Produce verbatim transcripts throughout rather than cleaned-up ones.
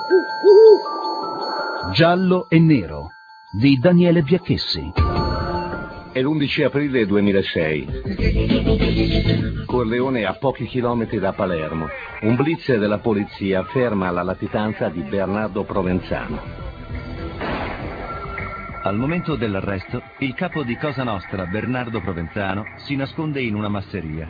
Giallo e nero di Daniele Biacchessi. È l'undici aprile duemilasei. Corleone a pochi chilometri da Palermo. Un blitz della polizia ferma la latitanza di Bernardo Provenzano. Al momento dell'arresto, il capo di Cosa Nostra, Bernardo Provenzano, si nasconde in una masseria.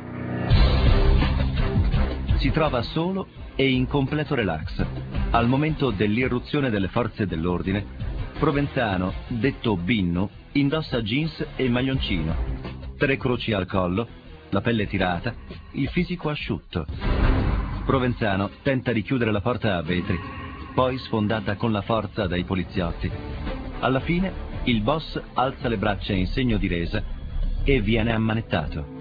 Si trova solo e in completo relax. Al momento dell'irruzione delle forze dell'ordine, Provenzano, detto Binno, indossa jeans e maglioncino, tre croci al collo, la pelle tirata, il fisico asciutto. Provenzano tenta di chiudere la porta a vetri, poi sfondata con la forza dai poliziotti. Alla fine il boss alza le braccia in segno di resa e viene ammanettato.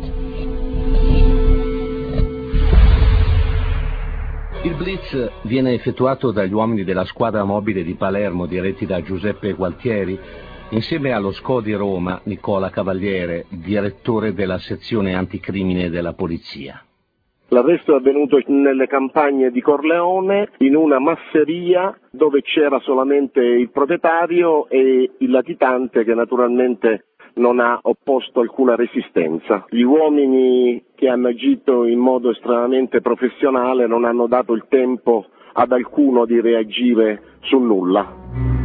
Il blitz viene effettuato dagli uomini della squadra mobile di Palermo diretti da Giuseppe Gualtieri insieme allo S C O di Roma Nicola Cavaliere, direttore della sezione anticrimine della polizia. L'arresto è avvenuto nelle campagne di Corleone, in una masseria dove c'era solamente il proprietario e il latitante che naturalmente non ha opposto alcuna resistenza. Gli uomini che hanno agito in modo estremamente professionale non hanno dato il tempo ad alcuno di reagire su nulla.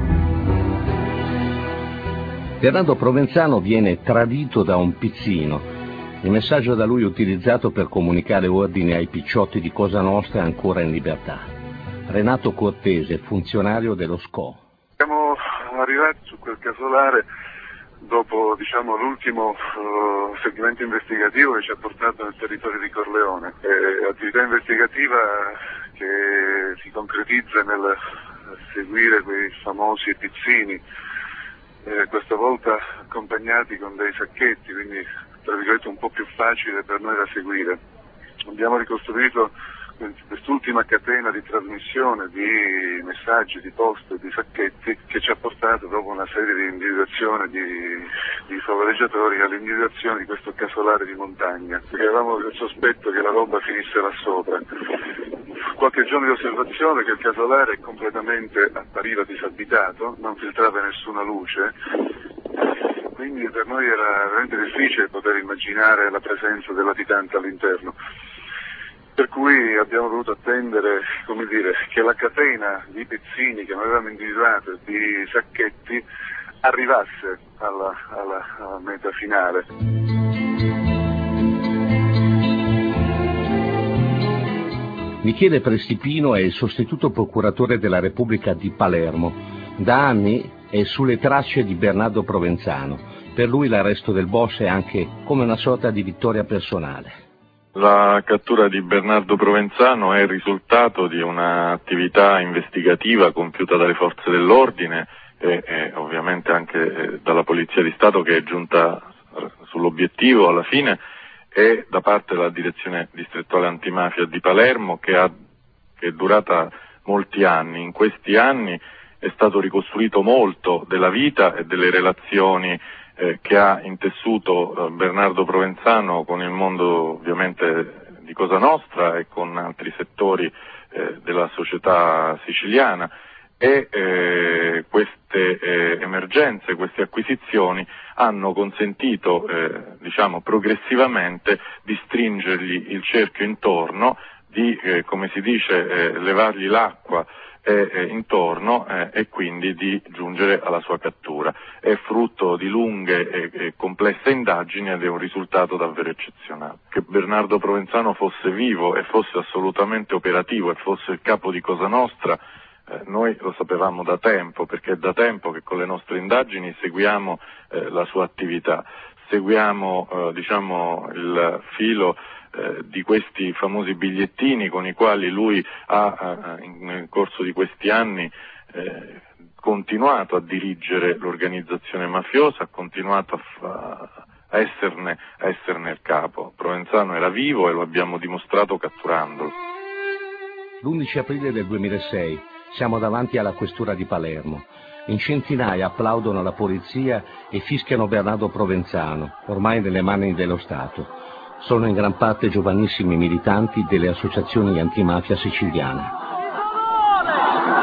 Bernardo Provenzano viene tradito da un pizzino. Il messaggio da lui utilizzato per comunicare ordine ai picciotti di Cosa Nostra è ancora in libertà. Renato Cortese, funzionario dello S C O. Siamo arrivati su quel casolare dopo diciamo, l'ultimo uh, segmento investigativo che ci ha portato nel territorio di Corleone. È attività investigativa che si concretizza nel seguire quei famosi pizzini, eh, questa volta accompagnati con dei sacchetti, quindi tra virgolette un po' più facile per noi da seguire. Abbiamo ricostruito quest'ultima catena di trasmissione di messaggi, di post, di sacchetti che ci ha portato dopo una serie di individuazioni di, di favoreggiatori all'individuazione di questo casolare di montagna, perché avevamo il sospetto che la roba finisse là sopra. Qualche giorno di osservazione che il casolare completamente appariva disabitato, non filtrava nessuna luce, quindi per noi era veramente difficile poter immaginare la presenza del latitante all'interno. Per cui abbiamo dovuto attendere, come dire, che la catena di pizzini che noi avevamo individuato, di sacchetti, arrivasse alla, alla, alla meta finale. Michele Prestipino è il sostituto procuratore della Repubblica di Palermo. Da anni è sulle tracce di Bernardo Provenzano. Per lui l'arresto del boss è anche come una sorta di vittoria personale. La cattura di Bernardo Provenzano è il risultato di un'attività investigativa compiuta dalle forze dell'ordine e, e ovviamente anche eh, dalla Polizia di Stato, che è giunta sull'obiettivo alla fine, e da parte della Direzione Distrettuale Antimafia di Palermo, che, ha, che è durata molti anni. In questi anni è stato ricostruito molto della vita e delle relazioni eh, che ha intessuto eh, Bernardo Provenzano con il mondo ovviamente di Cosa Nostra e con altri settori eh, della società siciliana, e eh, queste eh, emergenze, queste acquisizioni hanno consentito eh, diciamo progressivamente di stringergli il cerchio intorno, di eh, come si dice eh, levargli l'acqua eh, eh, intorno eh, e quindi di giungere alla sua cattura. È frutto di lunghe e, e complesse indagini ed è un risultato davvero eccezionale. Che Bernardo Provenzano fosse vivo e fosse assolutamente operativo e fosse il capo di Cosa Nostra, Eh, noi lo sapevamo da tempo, perché è da tempo che con le nostre indagini seguiamo eh, la sua attività, seguiamo eh, diciamo il filo eh, di questi famosi bigliettini con i quali lui ha eh, in, nel corso di questi anni eh, continuato a dirigere l'organizzazione mafiosa, ha continuato a, fa, a, esserne, a esserne il capo. Provenzano era vivo e lo abbiamo dimostrato catturandolo. l'undici aprile del duemilasei siamo davanti alla questura di Palermo. In centinaia applaudono la polizia e fischiano Bernardo Provenzano, ormai nelle mani dello Stato. Sono in gran parte giovanissimi militanti delle associazioni antimafia siciliane.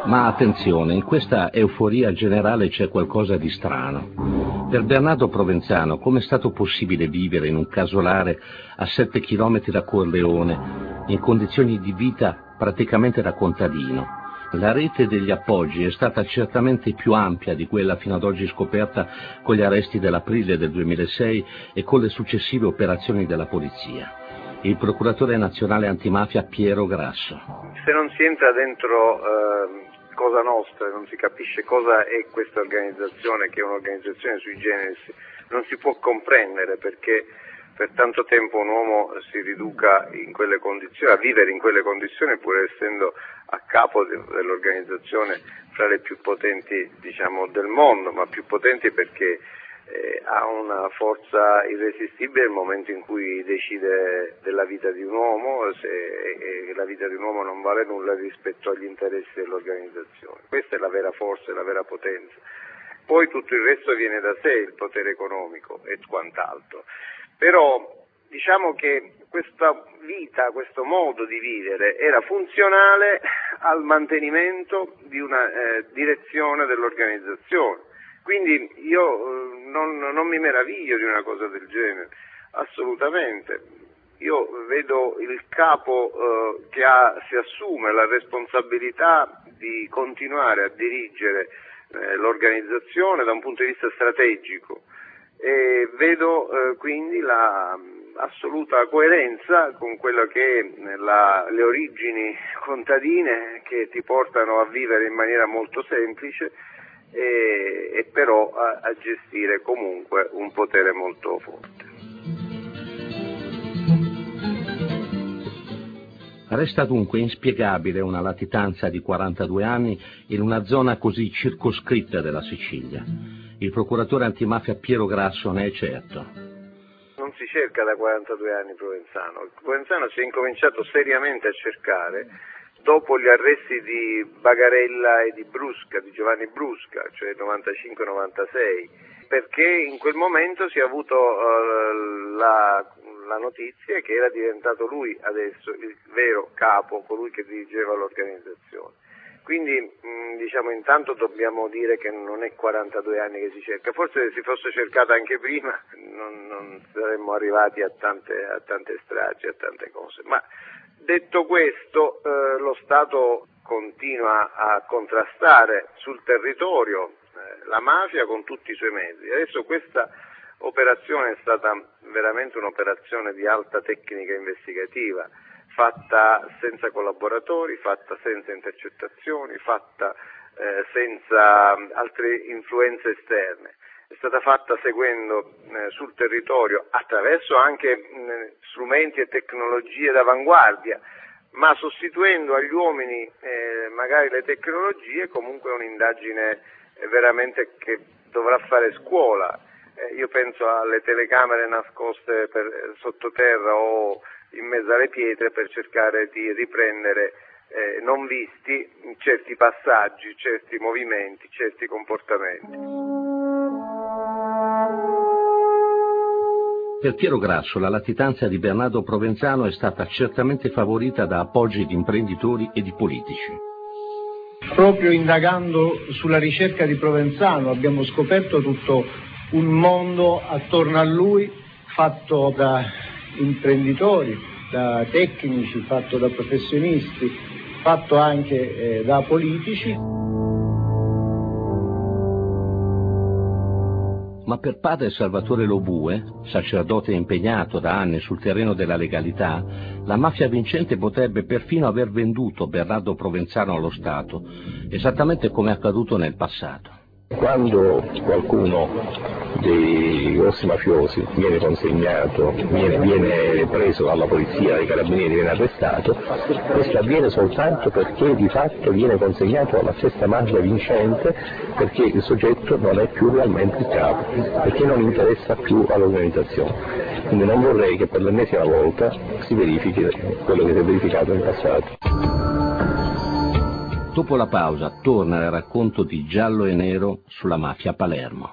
Ma attenzione, in questa euforia generale c'è qualcosa di strano. Per Bernardo Provenzano, come è stato possibile vivere in un casolare a sette chilometri da Corleone, in condizioni di vita praticamente da contadino? La rete degli appoggi è stata certamente più ampia di quella fino ad oggi scoperta con gli arresti dell'aprile del duemilasei e con le successive operazioni della polizia. Il procuratore nazionale antimafia Piero Grasso. Se non si entra dentro eh, Cosa Nostra, non si capisce cosa è questa organizzazione, che è un'organizzazione sui generis, non si può comprendere perché per tanto tempo un uomo si riduca in quelle condizioni, a vivere in quelle condizioni pur essendo a capo dell'organizzazione fra le più potenti, diciamo, del mondo, ma più potenti perché eh, ha una forza irresistibile nel momento in cui decide della vita di un uomo, se e la vita di un uomo non vale nulla rispetto agli interessi dell'organizzazione. Questa è la vera forza e la vera potenza. Poi tutto il resto viene da sé, il potere economico e quant'altro. Però diciamo che questa vita, questo modo di vivere era funzionale al mantenimento di una eh, direzione dell'organizzazione. Quindi io eh, non, non mi meraviglio di una cosa del genere, assolutamente. Io vedo il capo eh, che ha, si assume la responsabilità di continuare a dirigere eh, l'organizzazione da un punto di vista strategico e vedo eh, quindi la assoluta coerenza con quello che è la, le origini contadine che ti portano a vivere in maniera molto semplice e, e però a, a gestire comunque un potere molto forte. Resta dunque inspiegabile una latitanza di quarantadue anni in una zona così circoscritta della Sicilia. Il procuratore antimafia Piero Grasso ne è certo. Non si cerca da quarantadue anni Provenzano. Provenzano si è incominciato seriamente a cercare dopo gli arresti di Bagarella e di Brusca, di Giovanni Brusca, cioè novantacinque novantasei, perché in quel momento si è avuto uh, la, la notizia che era diventato lui adesso il vero capo, colui che dirigeva l'organizzazione. Quindi mh, diciamo intanto dobbiamo dire che non è quarantadue anni che si cerca, forse se si fosse cercata anche prima non, non saremmo arrivati a tante, a tante stragi, a tante cose. Ma detto questo eh, lo Stato continua a contrastare sul territorio eh, la mafia con tutti i suoi mezzi. Adesso questa operazione è stata veramente un'operazione di alta tecnica investigativa, fatta senza collaboratori, fatta senza intercettazioni, fatta eh, senza altre influenze esterne. È stata fatta seguendo eh, sul territorio attraverso anche mh, strumenti e tecnologie d'avanguardia, ma sostituendo agli uomini eh, magari le tecnologie, comunque un'indagine eh, veramente che dovrà fare scuola. Eh, io penso alle telecamere nascoste per, sottoterra o in mezzo alle pietre per cercare di riprendere eh, non visti certi passaggi, certi movimenti, certi comportamenti. Per Piero Grasso la latitanza di Bernardo Provenzano è stata certamente favorita da appoggi di imprenditori e di politici. Proprio indagando sulla ricerca di Provenzano abbiamo scoperto tutto un mondo attorno a lui fatto da imprenditori, da tecnici, fatto da professionisti, fatto anche eh, da politici. Ma per padre Salvatore Lobue, sacerdote impegnato da anni sul terreno della legalità, la mafia vincente potrebbe perfino aver venduto Bernardo Provenzano allo Stato, esattamente come è accaduto nel passato. Quando qualcuno dei grossi mafiosi viene consegnato, viene, viene preso dalla polizia, dai carabinieri, viene arrestato, questo avviene soltanto perché di fatto viene consegnato alla stessa mafia vincente, perché il soggetto non è più realmente il capo, perché non interessa più all'organizzazione. Quindi non vorrei che per l'ennesima volta si verifichi quello che si è verificato in passato. Dopo la pausa torna il racconto di Giallo e Nero sulla mafia a Palermo.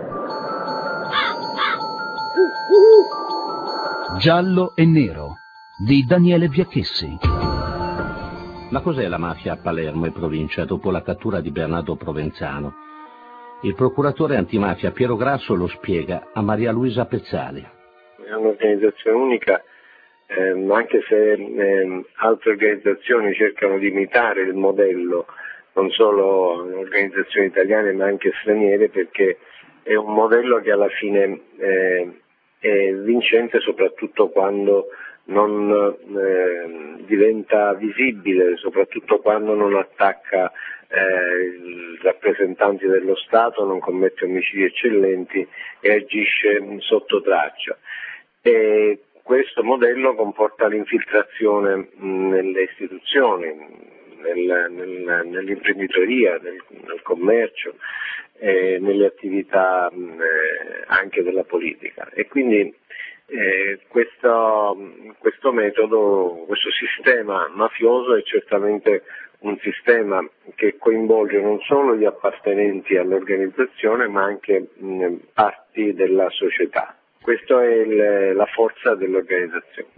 Giallo e Nero di Daniele Biacchessi. Ma cos'è la mafia a Palermo e provincia dopo la cattura di Bernardo Provenzano? Il procuratore antimafia Piero Grasso lo spiega a Maria Luisa Pezzali. È un'organizzazione unica, ehm, anche se ehm, altre organizzazioni cercano di imitare il modello, non solo organizzazioni italiane ma anche straniere, perché è un modello che alla fine eh, è vincente soprattutto quando non eh, diventa visibile, soprattutto quando non attacca eh, i rappresentanti dello Stato, non commette omicidi eccellenti e agisce sotto traccia. E questo modello comporta l'infiltrazione mh, nelle istituzioni, nel, nel, nell'imprenditoria, nel, nel commercio, eh, nelle attività mh, anche della politica. E quindi Eh, questo, questo metodo, questo sistema mafioso è certamente un sistema che coinvolge non solo gli appartenenti all'organizzazione ma anche mh, parti della società. Questa è il, la forza dell'organizzazione.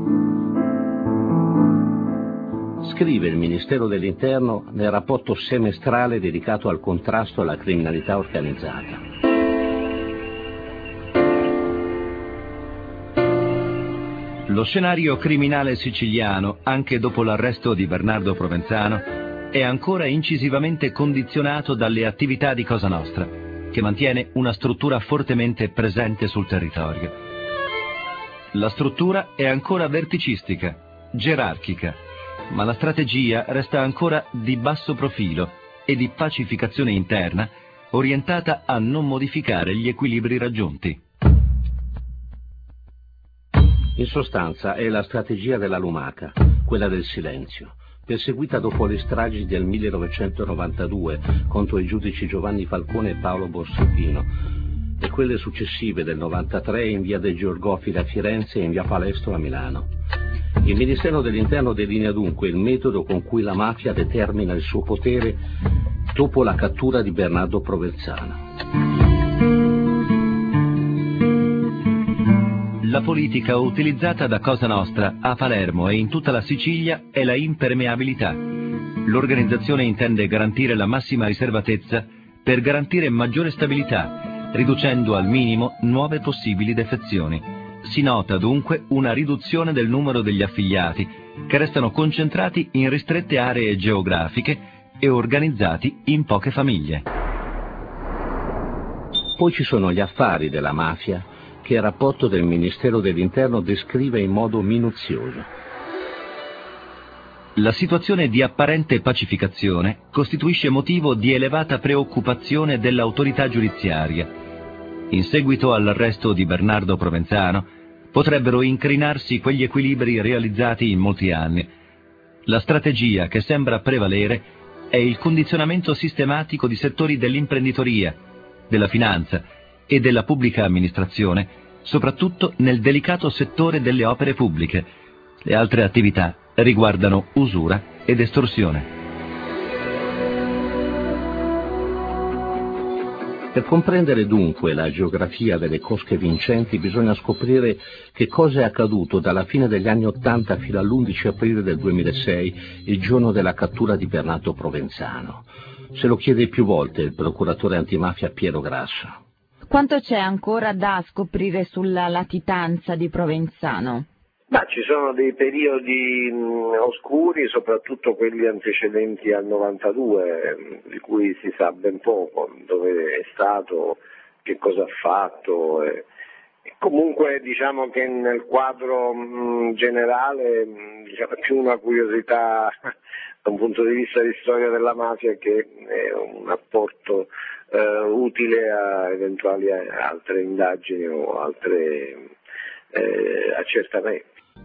Scrive il Ministero dell'Interno nel rapporto semestrale dedicato al contrasto alla criminalità organizzata. Lo scenario criminale siciliano, anche dopo l'arresto di Bernardo Provenzano, è ancora incisivamente condizionato dalle attività di Cosa Nostra, che mantiene una struttura fortemente presente sul territorio. La struttura è ancora verticistica, gerarchica, ma la strategia resta ancora di basso profilo e di pacificazione interna, orientata a non modificare gli equilibri raggiunti. In sostanza è la strategia della lumaca, quella del silenzio, perseguita dopo le stragi del millenovecentonovantadue contro i giudici Giovanni Falcone e Paolo Borsellino, e quelle successive del novantatré in via dei Georgofili a Firenze e in via Palestro a Milano. Il Ministero dell'Interno delinea dunque il metodo con cui la mafia determina il suo potere dopo la cattura di Bernardo Provenzano. La politica utilizzata da Cosa Nostra a Palermo e in tutta la Sicilia è la impermeabilità. L'organizzazione intende garantire la massima riservatezza per garantire maggiore stabilità, riducendo al minimo nuove possibili defezioni. Si nota dunque una riduzione del numero degli affiliati, che restano concentrati in ristrette aree geografiche e organizzati in poche famiglie. Poi ci sono gli affari della mafia, che il rapporto del Ministero dell'Interno descrive in modo minuzioso. La situazione di apparente pacificazione costituisce motivo di elevata preoccupazione dell'autorità giudiziaria. In seguito all'arresto di Bernardo Provenzano potrebbero incrinarsi quegli equilibri realizzati in molti anni. La strategia che sembra prevalere è il condizionamento sistematico di settori dell'imprenditoria, della finanza e della pubblica amministrazione, soprattutto nel delicato settore delle opere pubbliche. Le altre attività riguardano usura ed estorsione. Per comprendere dunque la geografia delle cosche vincenti bisogna scoprire che cosa è accaduto dalla fine degli anni Ottanta fino all'undici aprile del duemilasei, il giorno della cattura di Bernardo Provenzano. Se lo chiede più volte il procuratore antimafia Piero Grasso. Quanto c'è ancora da scoprire sulla latitanza di Provenzano? Ma ci sono dei periodi mh, oscuri, soprattutto quelli antecedenti al novantadue, mh, di cui si sa ben poco, dove è stato, che cosa ha fatto. E, e comunque diciamo che nel quadro mh, generale mh, diciamo, è più una curiosità da un punto di vista di storia della mafia che è un apporto Uh, utile a eventuali altre indagini o altri eh, accertamenti.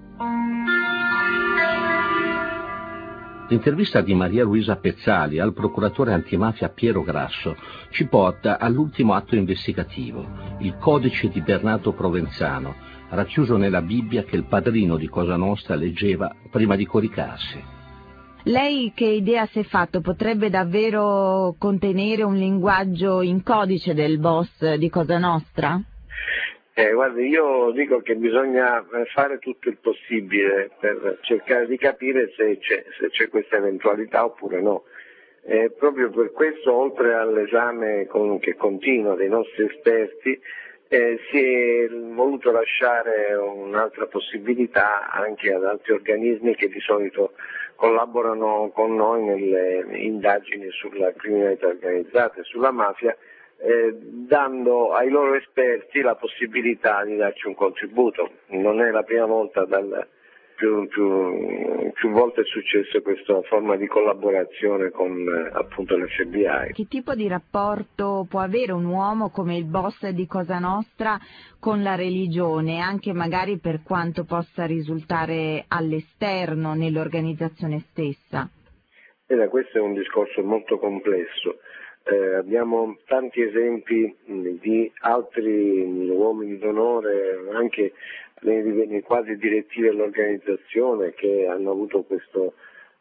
L'intervista di Maria Luisa Pezzali al procuratore antimafia Piero Grasso ci porta all'ultimo atto investigativo, il codice di Bernardo Provenzano, racchiuso nella Bibbia che il padrino di Cosa Nostra leggeva prima di coricarsi. Lei che idea si è fatto? Potrebbe davvero contenere un linguaggio in codice del boss di Cosa Nostra? Eh, guardi, io dico che bisogna fare tutto il possibile per cercare di capire se c'è, se c'è questa eventualità oppure no. Eh, proprio per questo, oltre all'esame con, che continua dei nostri esperti, eh, si è voluto lasciare un'altra possibilità anche ad altri organismi che di solito collaborano con noi nelle indagini sulla criminalità organizzata e sulla mafia, Eh, dando ai loro esperti la possibilità di darci un contributo. Non è la prima volta, dal, più, più, più volte è successo questa forma di collaborazione con eh, appunto l'F B I. Che tipo di rapporto può avere un uomo come il boss di Cosa Nostra con la religione, anche magari per quanto possa risultare all'esterno nell'organizzazione stessa? Eh, questo è un discorso molto complesso. Eh, abbiamo tanti esempi mh, di altri mh, uomini d'onore, anche nei, nei quadri direttivi dell'organizzazione, che hanno avuto questo,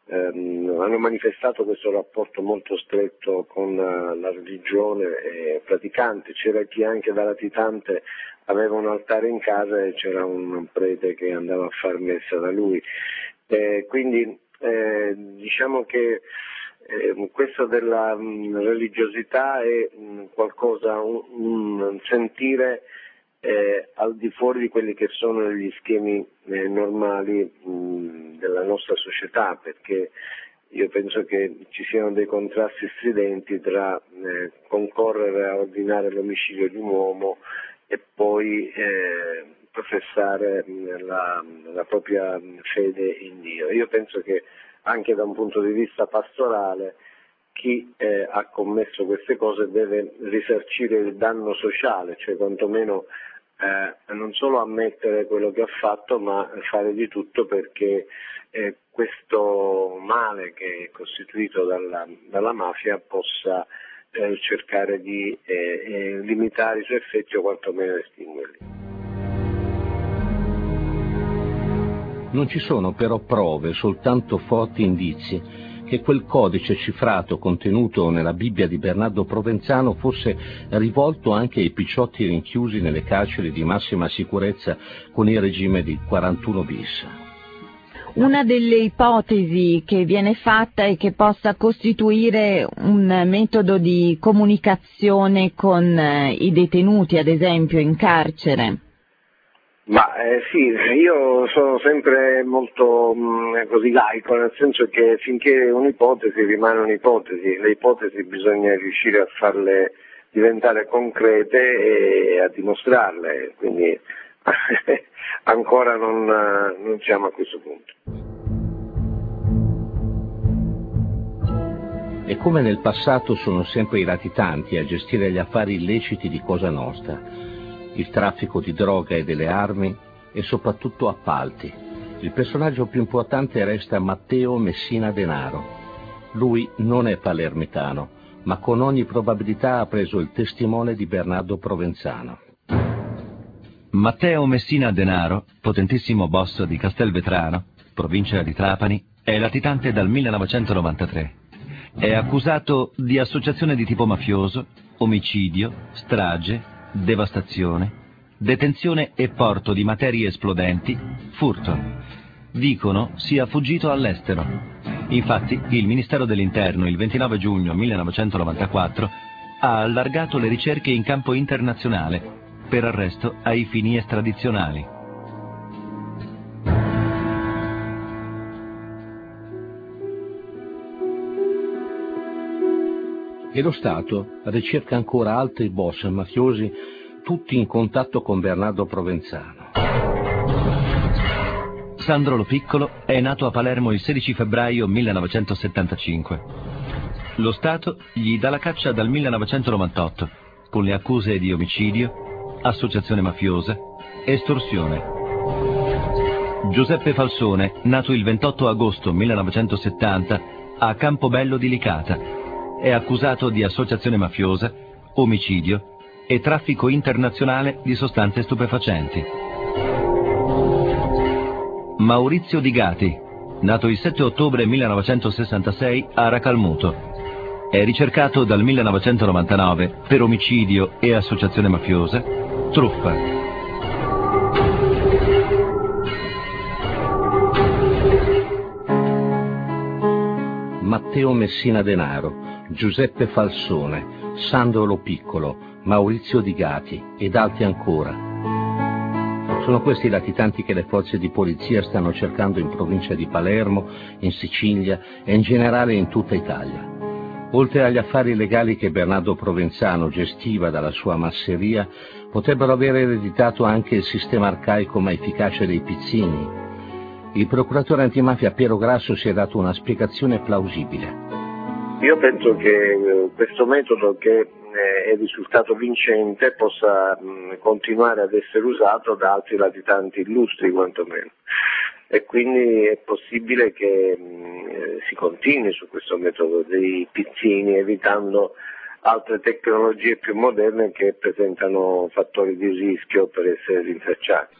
ehm, hanno manifestato questo rapporto molto stretto con uh, la religione eh, praticante. C'era chi anche da latitante aveva un altare in casa e c'era un prete che andava a far messa da lui. Eh, quindi eh, diciamo che Eh, questo della mh, religiosità è mh, qualcosa, un, un sentire eh, al di fuori di quelli che sono gli schemi eh, normali mh, della nostra società, perché io penso che ci siano dei contrasti stridenti tra eh, concorrere a ordinare l'omicidio di un uomo e poi eh, professare mh, la, la propria fede in Dio. Io penso che anche da un punto di vista pastorale chi eh, ha commesso queste cose deve risarcire il danno sociale, cioè quantomeno eh, non solo ammettere quello che ha fatto, ma fare di tutto perché eh, questo male che è costituito dalla, dalla mafia possa eh, cercare di eh, eh, limitare i suoi effetti o quantomeno estinguerli. Non ci sono però prove, soltanto forti indizi, che quel codice cifrato contenuto nella Bibbia di Bernardo Provenzano fosse rivolto anche ai picciotti rinchiusi nelle carceri di massima sicurezza con il regime di quarantuno bis. Una delle ipotesi che viene fatta è che possa costituire un metodo di comunicazione con i detenuti, ad esempio, in carcere. Ma eh, sì, io sono sempre molto mh, così laico, nel senso che finché un'ipotesi rimane un'ipotesi, le ipotesi bisogna riuscire a farle diventare concrete e a dimostrarle, quindi ancora non, non siamo a questo punto. E come nel passato sono sempre i latitanti a gestire gli affari illeciti di Cosa Nostra, il traffico di droga e delle armi e soprattutto appalti. Il personaggio più importante resta Matteo Messina Denaro. Lui non è palermitano, ma con ogni probabilità ha preso il testimone di Bernardo Provenzano. Matteo Messina Denaro, potentissimo boss di Castelvetrano, provincia di Trapani, è latitante dal millenovecentonovantatré. È accusato di associazione di tipo mafioso, omicidio, strage, devastazione, detenzione e porto di materie esplodenti, furto. Dicono sia fuggito all'estero. Infatti il Ministero dell'Interno il ventinove giugno millenovecentonovantaquattro ha allargato le ricerche in campo internazionale per arresto ai fini estradizionali. E lo Stato ricerca ancora altri boss mafiosi, tutti in contatto con Bernardo Provenzano. Sandro Lo Piccolo è nato a Palermo il sedici febbraio millenovecentosettantacinque. Lo Stato gli dà la caccia dal millenovecentonovantotto, con le accuse di omicidio, associazione mafiosa, estorsione. Giuseppe Falsone, nato il ventotto agosto millenovecentosettanta a Campobello di Licata, è accusato di associazione mafiosa, omicidio e traffico internazionale di sostanze stupefacenti. Maurizio Di Gati, nato il sette ottobre millenovecentosessantasei a Racalmuto, è ricercato dal millenovecentonovantanove per omicidio e associazione mafiosa, truffa, Matteo Messina Denaro, Giuseppe Falsone, Sandro Piccolo, Maurizio Di Gati ed altri ancora. Sono questi i latitanti che le forze di polizia stanno cercando in provincia di Palermo, in Sicilia e in generale in tutta Italia. Oltre agli affari legali che Bernardo Provenzano gestiva dalla sua masseria, potrebbero aver ereditato anche il sistema arcaico ma efficace dei pizzini. Il procuratore antimafia Piero Grasso si è dato una spiegazione plausibile. Io penso che questo metodo, che è risultato vincente, possa continuare ad essere usato da altri latitanti illustri quantomeno, e quindi è possibile che si continui su questo metodo dei pizzini, evitando altre tecnologie più moderne che presentano fattori di rischio per essere rintracciati.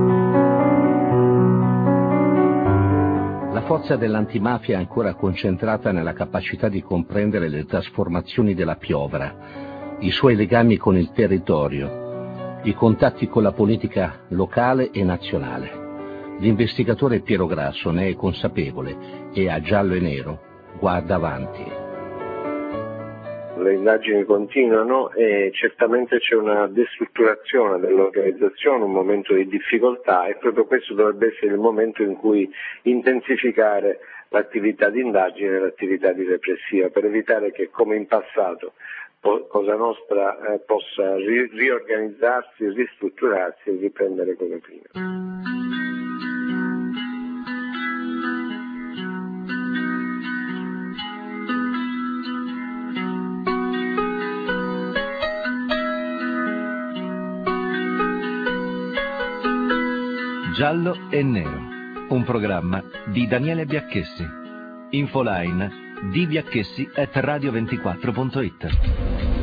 La forza dell'antimafia è ancora concentrata nella capacità di comprendere le trasformazioni della piovra, i suoi legami con il territorio, i contatti con la politica locale e nazionale. L'investigatore Piero Grasso ne è consapevole e a giallo e nero guarda avanti. Le indagini continuano e certamente c'è una destrutturazione dell'organizzazione, un momento di difficoltà, e proprio questo dovrebbe essere il momento in cui intensificare l'attività di indagine e l'attività di repressiva, per evitare che, come in passato, Cosa Nostra eh, possa ri- riorganizzarsi, ristrutturarsi e riprendere come prima. Giallo e Nero, un programma di Daniele Biacchessi. Infoline di biacchessi at radio ventiquattro punto it.